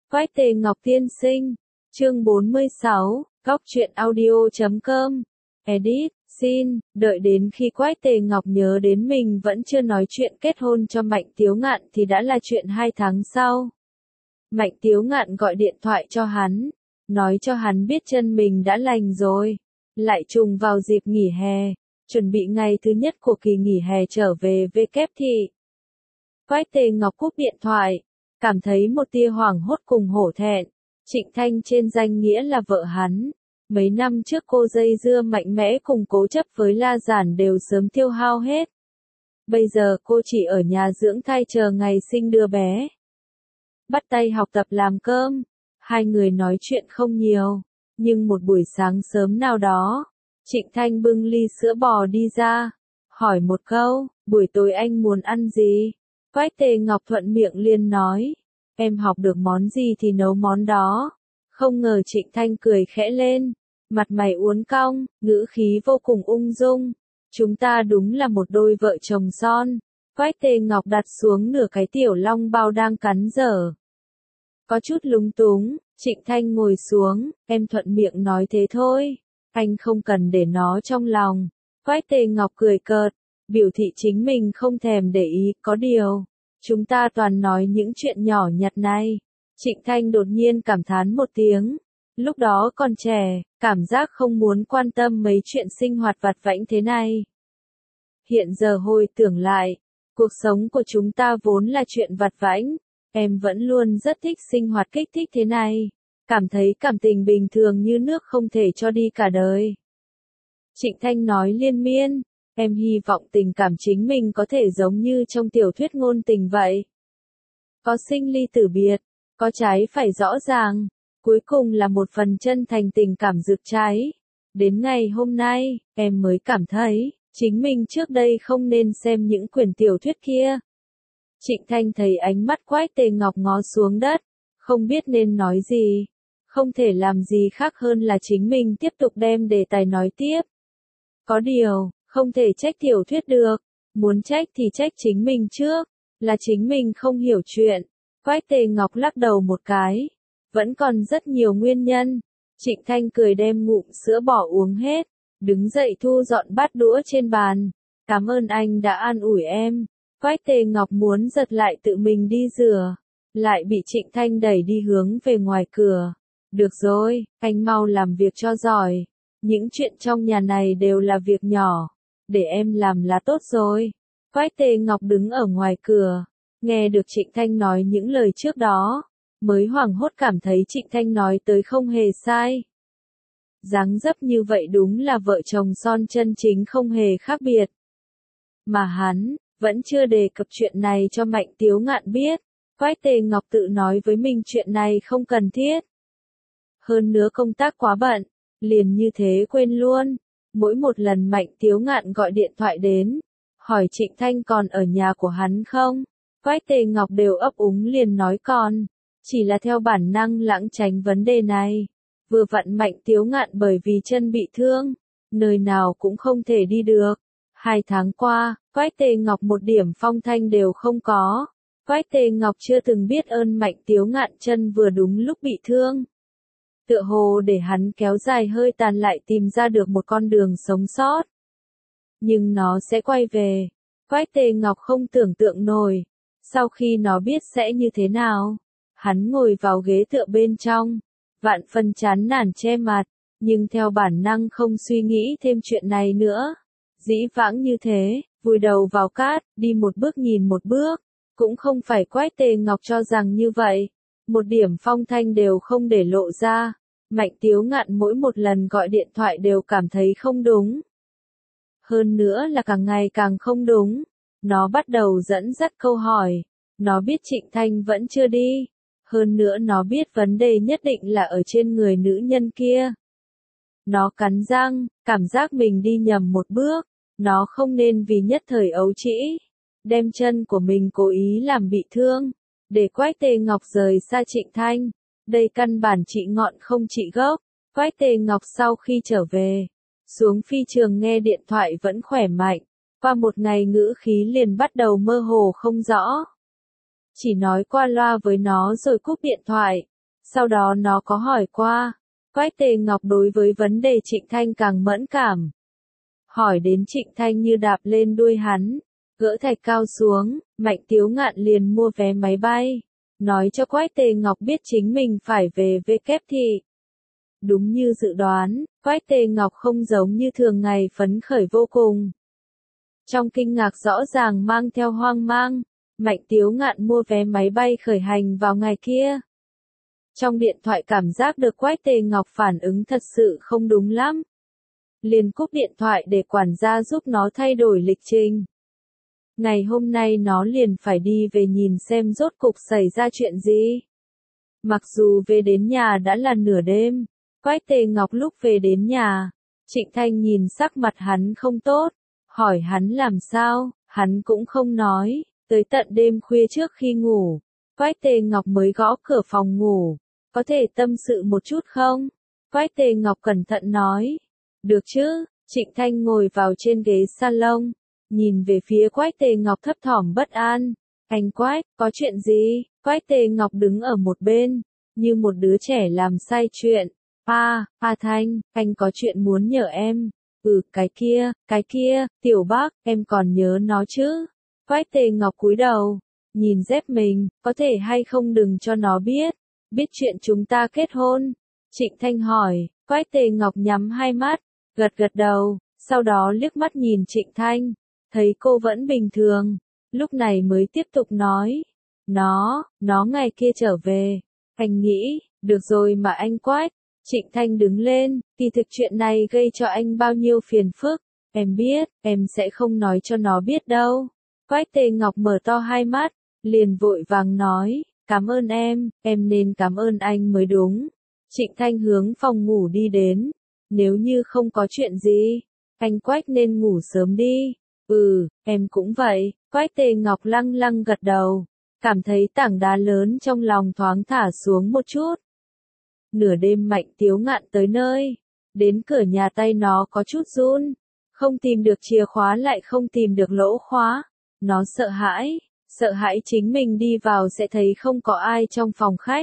Quách Tề Ngọc tiên sinh. Chương 46, Góc truyện audio.com. Edit, xin, đợi đến khi Quách Tề Ngọc nhớ đến mình vẫn chưa nói chuyện kết hôn cho Mạnh Tiếu Ngạn thì đã là chuyện 2 tháng sau. Mạnh Tiếu Ngạn gọi điện thoại cho hắn, nói cho hắn biết chân mình đã lành rồi. Lại trùng vào dịp nghỉ hè, chuẩn bị ngày thứ nhất của kỳ nghỉ hè trở về VK thị. Quách Tề Ngọc cúp điện thoại, cảm thấy một tia hoảng hốt cùng hổ thẹn. Trịnh Thanh trên danh nghĩa là vợ hắn. Mấy năm trước cô dây dưa mạnh mẽ cùng cố chấp với La Giản đều sớm tiêu hao hết. Bây giờ cô chỉ ở nhà dưỡng thai chờ ngày sinh đứa bé. Bắt tay học tập làm cơm. Hai người nói chuyện không nhiều. Nhưng một buổi sáng sớm nào đó, Trịnh Thanh bưng ly sữa bò đi ra. Hỏi một câu, buổi tối anh muốn ăn gì? Quách Tề Ngọc thuận miệng liền nói. Em học được món gì thì nấu món đó. Không ngờ Trịnh Thanh cười khẽ lên. Mặt mày uốn cong, ngữ khí vô cùng ung dung. Chúng ta đúng là một đôi vợ chồng son. Quách Tề Ngọc đặt xuống nửa cái tiểu long bao đang cắn dở. Có chút lúng túng, Trịnh Thanh ngồi xuống, em thuận miệng nói thế thôi. Anh không cần để nó trong lòng. Quách Tề Ngọc cười cợt, biểu thị chính mình không thèm để ý, có điều. Chúng ta toàn nói những chuyện nhỏ nhặt này. Trịnh Thanh đột nhiên cảm thán một tiếng. Lúc đó còn trẻ, cảm giác không muốn quan tâm mấy chuyện sinh hoạt vặt vãnh thế này. Hiện giờ hồi tưởng lại, cuộc sống của chúng ta vốn là chuyện vặt vãnh. Em vẫn luôn rất thích sinh hoạt kích thích thế này. Cảm thấy cảm tình bình thường như nước không thể cho đi cả đời. Trịnh Thanh nói liên miên. Em hy vọng tình cảm chính mình có thể giống như trong tiểu thuyết ngôn tình vậy. Có sinh ly tử biệt, có trái phải rõ ràng, cuối cùng là một phần chân thành tình cảm rực cháy. Đến ngày hôm nay, em mới cảm thấy, chính mình trước đây không nên xem những quyển tiểu thuyết kia. Trịnh Thanh thấy ánh mắt Quách Tề Ngọc ngó xuống đất, không biết nên nói gì. Không thể làm gì khác hơn là chính mình tiếp tục đem đề tài nói tiếp. Có điều, không thể trách tiểu thuyết được, muốn trách thì trách chính mình trước, là chính mình không hiểu chuyện. Quách Tề Ngọc lắc đầu một cái, vẫn còn rất nhiều nguyên nhân. Trịnh Thanh cười đem ngụm sữa bò uống hết, đứng dậy thu dọn bát đũa trên bàn. Cảm ơn anh đã an ủi em. Quách Tề Ngọc muốn giật lại tự mình đi rửa, lại bị Trịnh Thanh đẩy đi hướng về ngoài cửa. Được rồi, anh mau làm việc cho giỏi. Những chuyện trong nhà này đều là việc nhỏ, để em làm là tốt rồi. Quách Tề Ngọc đứng ở ngoài cửa, nghe được Trịnh Thanh nói những lời trước đó, mới hoảng hốt cảm thấy Trịnh Thanh nói tới không hề sai. Dáng dấp như vậy đúng là vợ chồng son chân chính không hề khác biệt. Mà hắn, vẫn chưa đề cập chuyện này cho Mạnh Tiếu Ngạn biết. Quách Tề Ngọc tự nói với mình chuyện này không cần thiết. Hơn nữa công tác quá bận, liền như thế quên luôn. Mỗi một lần Mạnh Tiếu Ngạn gọi điện thoại đến, hỏi Trịnh Thanh còn ở nhà của hắn không, Quách Tề Ngọc đều ấp úng liền nói còn, chỉ là theo bản năng lãng tránh vấn đề này. Vừa vặn Mạnh Tiếu Ngạn bởi vì chân bị thương, nơi nào cũng không thể đi được. 2 tháng qua, Quách Tề Ngọc một điểm phong thanh đều không có. Quách Tề Ngọc chưa từng biết ơn Mạnh Tiếu Ngạn chân vừa đúng lúc bị thương. Tựa hồ để hắn kéo dài hơi tàn lại tìm ra được một con đường sống sót. Nhưng nó sẽ quay về. Quách Tề Ngọc không tưởng tượng nổi. Sau khi nó biết sẽ như thế nào, hắn ngồi vào ghế tựa bên trong, vạn phần chán nản che mặt, nhưng theo bản năng không suy nghĩ thêm chuyện này nữa. Dĩ vãng như thế, vùi đầu vào cát, đi một bước nhìn một bước, cũng không phải Quách Tề Ngọc cho rằng như vậy. Một điểm phong thanh đều không để lộ ra. Mạnh Tiếu Ngạn mỗi một lần gọi điện thoại đều cảm thấy không đúng. Hơn nữa là càng ngày càng không đúng. Nó bắt đầu dẫn dắt câu hỏi. Nó biết Trịnh Thanh vẫn chưa đi. Hơn nữa nó biết vấn đề nhất định là ở trên người nữ nhân kia. Nó cắn răng, cảm giác mình đi nhầm một bước. Nó không nên vì nhất thời ấu trĩ, đem chân của mình cố ý làm bị thương, để Quách Tề Ngọc rời xa Trịnh Thanh. Đây căn bản trị ngọn không trị gốc. Quách Tề Ngọc sau khi trở về, xuống phi trường nghe điện thoại vẫn khỏe mạnh. Qua một ngày ngữ khí liền bắt đầu mơ hồ không rõ. Chỉ nói qua loa với nó rồi cúp điện thoại. Sau đó nó có hỏi qua. Quách Tề Ngọc đối với vấn đề Trịnh Thanh càng mẫn cảm. Hỏi đến Trịnh Thanh như đạp lên đuôi hắn, gỡ thạch cao xuống, Mạnh Tiếu Ngạn liền mua vé máy bay, nói cho Quách Tề Ngọc biết chính mình phải về Vkép thị. Đúng như dự đoán, Quách Tề Ngọc không giống như thường ngày phấn khởi vô cùng. Trong kinh ngạc rõ ràng mang theo hoang mang, Mạnh Tiếu Ngạn mua vé máy bay khởi hành vào ngày kia. Trong điện thoại cảm giác được Quách Tề Ngọc phản ứng thật sự không đúng lắm. Liền cúp điện thoại để quản gia giúp nó thay đổi lịch trình. Ngày hôm nay nó liền phải đi về nhìn xem rốt cục xảy ra chuyện gì. Mặc dù về đến nhà đã là nửa đêm, Quách Tề Ngọc lúc về đến nhà, Trịnh Thanh nhìn sắc mặt hắn không tốt, hỏi hắn làm sao, hắn cũng không nói, tới tận đêm khuya trước khi ngủ, Quách Tề Ngọc mới gõ cửa phòng ngủ, có thể tâm sự một chút không? Quách Tề Ngọc cẩn thận nói, được chứ, Trịnh Thanh ngồi vào trên ghế salon, nhìn về phía Quách Tề Ngọc thấp thỏm bất an, anh Quách, có chuyện gì? Quách Tề Ngọc đứng ở một bên, như một đứa trẻ làm sai chuyện. Thanh, anh có chuyện muốn nhờ em. Cái kia, Tiểu Bác, em còn nhớ nó chứ? Quách Tề Ngọc cúi đầu, nhìn dép mình, có thể hay không đừng cho nó biết chuyện chúng ta kết hôn. Trịnh Thanh hỏi, Quách Tề Ngọc nhắm hai mắt, gật đầu, sau đó liếc mắt nhìn Trịnh Thanh, thấy cô vẫn bình thường, lúc này mới tiếp tục nói, nó ngày kia trở về, anh nghĩ, được rồi mà anh Quách. Trịnh Thanh đứng lên, kỳ thực chuyện này gây cho anh bao nhiêu phiền phức, em biết, em sẽ không nói cho nó biết đâu. Quách Tề Ngọc mở to hai mắt, liền vội vàng nói, cảm ơn em nên cảm ơn anh mới đúng. Trịnh Thanh hướng phòng ngủ đi đến, nếu như không có chuyện gì, anh Quách nên ngủ sớm đi. Em cũng vậy, Quách Tề Ngọc lăng lăng gật đầu, cảm thấy tảng đá lớn trong lòng thoáng thả xuống một chút. Nửa đêm Mạnh Tiếu Ngạn tới nơi, đến cửa nhà tay nó có chút run, không tìm được chìa khóa lại không tìm được lỗ khóa, nó sợ hãi chính mình đi vào sẽ thấy không có ai trong phòng khách.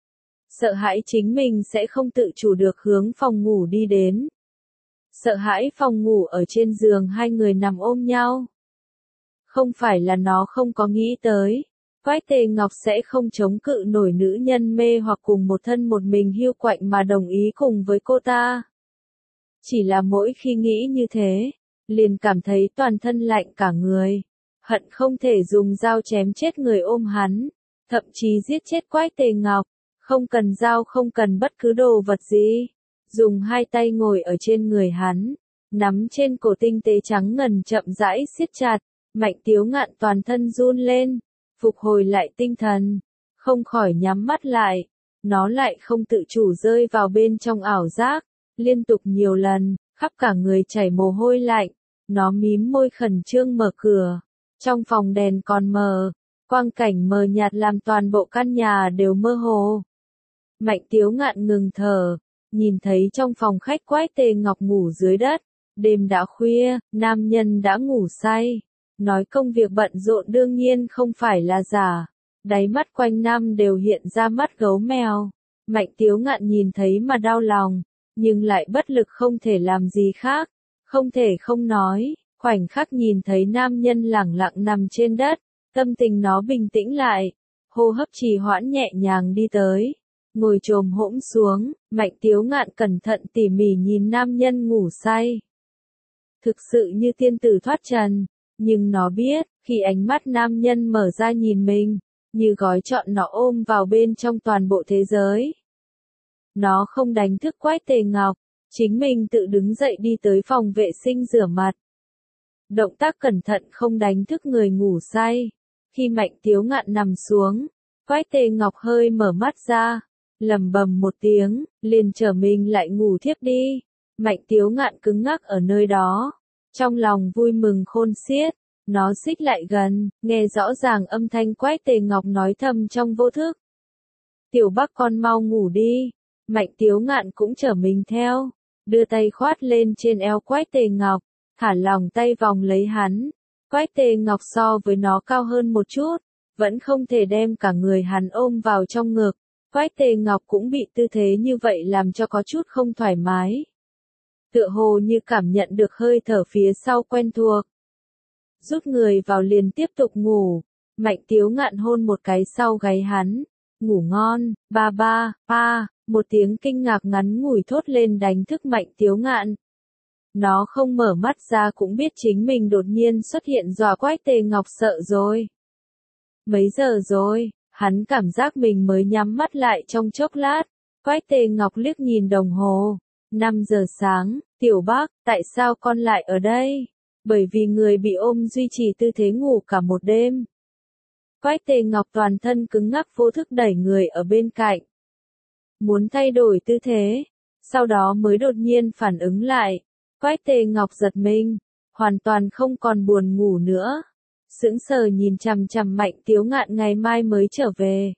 Sợ hãi chính mình sẽ không tự chủ được hướng phòng ngủ đi đến. Sợ hãi phòng ngủ ở trên giường hai người nằm ôm nhau. Không phải là nó không có nghĩ tới, Quách Tề Ngọc sẽ không chống cự nổi nữ nhân mê hoặc cùng một thân một mình hiu quạnh mà đồng ý cùng với cô ta. Chỉ là mỗi khi nghĩ như thế, liền cảm thấy toàn thân lạnh cả người, hận không thể dùng dao chém chết người ôm hắn, thậm chí giết chết Quách Tề Ngọc, không cần dao không cần bất cứ đồ vật gì, dùng hai tay ngồi ở trên người hắn, nắm trên cổ tinh tế trắng ngần chậm rãi siết chặt, Mạnh Tiếu Ngạn toàn thân run lên. Phục hồi lại tinh thần, không khỏi nhắm mắt lại, nó lại không tự chủ rơi vào bên trong ảo giác, liên tục nhiều lần, khắp cả người chảy mồ hôi lạnh, nó mím môi khẩn trương mở cửa, trong phòng đèn còn mờ, quang cảnh mờ nhạt làm toàn bộ căn nhà đều mơ hồ. Mạnh Tiếu Ngạn ngừng thở, nhìn thấy trong phòng khách Quách Tề Ngọc ngủ dưới đất, đêm đã khuya, nam nhân đã ngủ say. Nói công việc bận rộn đương nhiên không phải là giả, đáy mắt quanh năm đều hiện ra mắt gấu mèo. Mạnh Tiếu Ngạn nhìn thấy mà đau lòng, nhưng lại bất lực không thể làm gì khác, không thể không nói, khoảnh khắc nhìn thấy nam nhân lẳng lặng nằm trên đất, tâm tình nó bình tĩnh lại, hô hấp trì hoãn nhẹ nhàng đi tới, ngồi chồm hỗn xuống, Mạnh Tiếu Ngạn cẩn thận tỉ mỉ nhìn nam nhân ngủ say. Thực sự như tiên tử thoát trần. Nhưng nó biết, khi ánh mắt nam nhân mở ra nhìn mình, như gói trọn nó ôm vào bên trong toàn bộ thế giới. Nó không đánh thức Quách Tề Ngọc, chính mình tự đứng dậy đi tới phòng vệ sinh rửa mặt. Động tác cẩn thận không đánh thức người ngủ say. Khi Mạnh Tiếu Ngạn nằm xuống, Quách Tề Ngọc hơi mở mắt ra, lẩm bẩm một tiếng, liền trở mình lại ngủ thiếp đi. Mạnh Tiếu Ngạn cứng ngắc ở nơi đó. Trong lòng vui mừng khôn xiết, nó xích lại gần, nghe rõ ràng âm thanh Quách Tề Ngọc nói thầm trong vô thức. Tiểu Bác con mau ngủ đi. Mạnh Tiếu Ngạn cũng trở mình theo, đưa tay khoát lên trên eo Quách Tề Ngọc, thả lòng tay vòng lấy hắn. Quách Tề Ngọc so với nó cao hơn một chút, vẫn không thể đem cả người hắn ôm vào trong ngực. Quách Tề Ngọc cũng bị tư thế như vậy làm cho có chút không thoải mái. Tựa hồ như cảm nhận được hơi thở phía sau quen thuộc. Rút người vào liền tiếp tục ngủ. Mạnh Tiếu Ngạn hôn một cái sau gáy hắn. Ngủ ngon, ba ba, pa, một tiếng kinh ngạc ngắn ngủi thốt lên đánh thức Mạnh Tiếu Ngạn. Nó không mở mắt ra cũng biết chính mình đột nhiên xuất hiện dọa Quách Tề Ngọc sợ rồi. Mấy giờ rồi, hắn cảm giác mình mới nhắm mắt lại trong chốc lát. Quách Tề Ngọc liếc nhìn đồng hồ. 5 giờ sáng, Tiểu Bác, tại sao con lại ở đây? Bởi vì người bị ôm duy trì tư thế ngủ cả một đêm. Quách Tề Ngọc toàn thân cứng ngắc vô thức đẩy người ở bên cạnh. Muốn thay đổi tư thế, sau đó mới đột nhiên phản ứng lại. Quách Tề Ngọc giật mình, hoàn toàn không còn buồn ngủ nữa. Sững sờ nhìn chằm chằm Mạnh Tiếu Ngạn ngày mai mới trở về.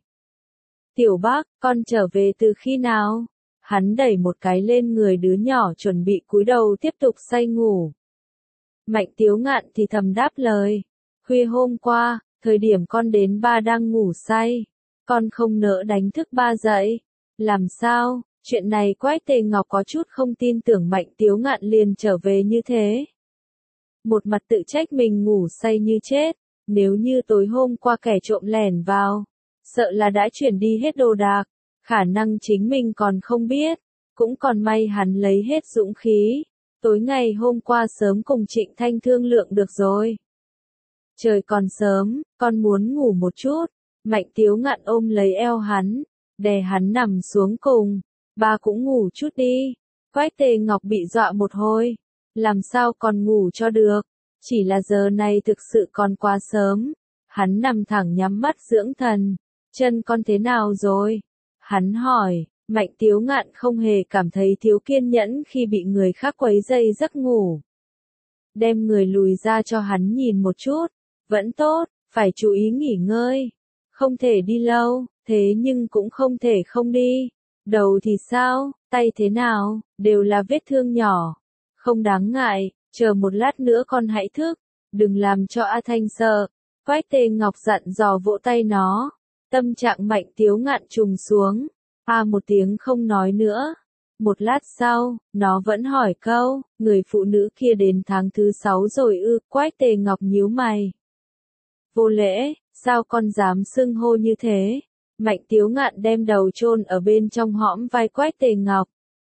Tiểu Bác, con trở về từ khi nào? Hắn đẩy một cái lên người đứa nhỏ chuẩn bị cúi đầu tiếp tục say ngủ. Mạnh Tiếu Ngạn thì thầm đáp lời. Khuya hôm qua, thời điểm con đến ba đang ngủ say. Con không nỡ đánh thức ba dậy. Làm sao? Chuyện này Quách Tề Ngọc có chút không tin tưởng Mạnh Tiếu Ngạn liền trở về như thế. Một mặt tự trách mình ngủ say như chết. Nếu như tối hôm qua kẻ trộm lẻn vào, sợ là đã chuyển đi hết đồ đạc. Khả năng chính mình còn không biết. Cũng còn may hắn lấy hết dũng khí. Tối ngày hôm qua sớm cùng Trịnh Thanh thương lượng được rồi. Trời còn sớm, con muốn ngủ một chút. Mạnh Tiếu Ngạn ôm lấy eo hắn, đè hắn nằm xuống cùng. Ba cũng ngủ chút đi. Quách Tề Ngọc bị dọa một hồi. Làm sao còn ngủ cho được? Chỉ là giờ này thực sự còn quá sớm. Hắn nằm thẳng nhắm mắt dưỡng thần. Chân con thế nào rồi? Hắn hỏi. Mạnh Tiếu Ngạn không hề cảm thấy thiếu kiên nhẫn khi bị người khác quấy rầy giấc ngủ. Đem người lùi ra cho hắn nhìn một chút. Vẫn tốt, phải chú ý nghỉ ngơi. Không thể đi lâu, thế nhưng cũng không thể không đi. Đầu thì sao, tay thế nào, đều là vết thương nhỏ. Không đáng ngại, chờ một lát nữa con hãy thức. Đừng làm cho A Thanh sợ. Quách Tề Ngọc dặn dò vỗ tay nó. Tâm trạng Mạnh Tiếu Ngạn trùng xuống. Một tiếng không nói nữa. Một lát sau, nó vẫn hỏi câu, người phụ nữ kia đến tháng thứ 6 rồi ư? Quách Tề Ngọc nhíu mày. Vô lễ, sao con dám xưng hô như thế? Mạnh Tiếu Ngạn đem đầu chôn ở bên trong hõm vai Quách Tề Ngọc.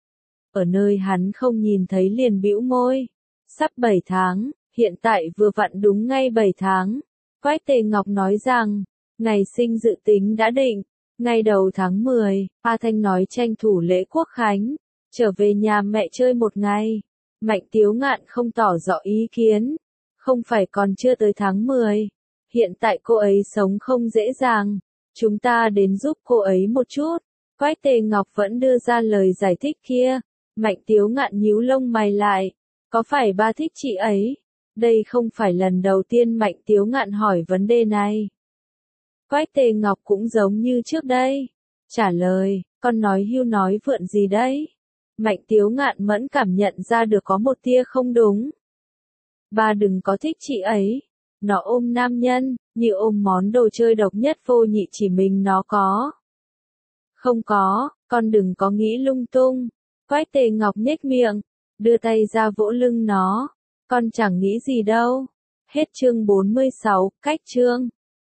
Ở nơi hắn không nhìn thấy liền bĩu môi. Sắp 7 tháng, hiện tại vừa vặn đúng ngay 7 tháng. Quách Tề Ngọc nói rằng, ngày sinh dự tính đã định. Ngày đầu tháng 10, A Thanh nói tranh thủ lễ Quốc Khánh, trở về nhà mẹ chơi một ngày. Mạnh Tiếu Ngạn không tỏ rõ ý kiến. Không phải còn chưa tới tháng 10. Hiện tại cô ấy sống không dễ dàng. Chúng ta đến giúp cô ấy một chút. Quách Tề Ngọc vẫn đưa ra lời giải thích kia. Mạnh Tiếu Ngạn nhíu lông mày lại. Có phải ba thích chị ấy? Đây không phải lần đầu tiên Mạnh Tiếu Ngạn hỏi vấn đề này. Quách Tề Ngọc cũng giống như trước đây. Trả lời, con nói hưu nói vượn gì đấy? Mạnh Tiếu Ngạn mẫn cảm nhận ra được có một tia không đúng. Ba đừng có thích chị ấy. Nó ôm nam nhân, như ôm món đồ chơi độc nhất vô nhị chỉ mình nó có. Không có, con đừng có nghĩ lung tung. Quách Tề Ngọc nhếch miệng, đưa tay ra vỗ lưng nó. Con chẳng nghĩ gì đâu. Hết chương 46, cách chương.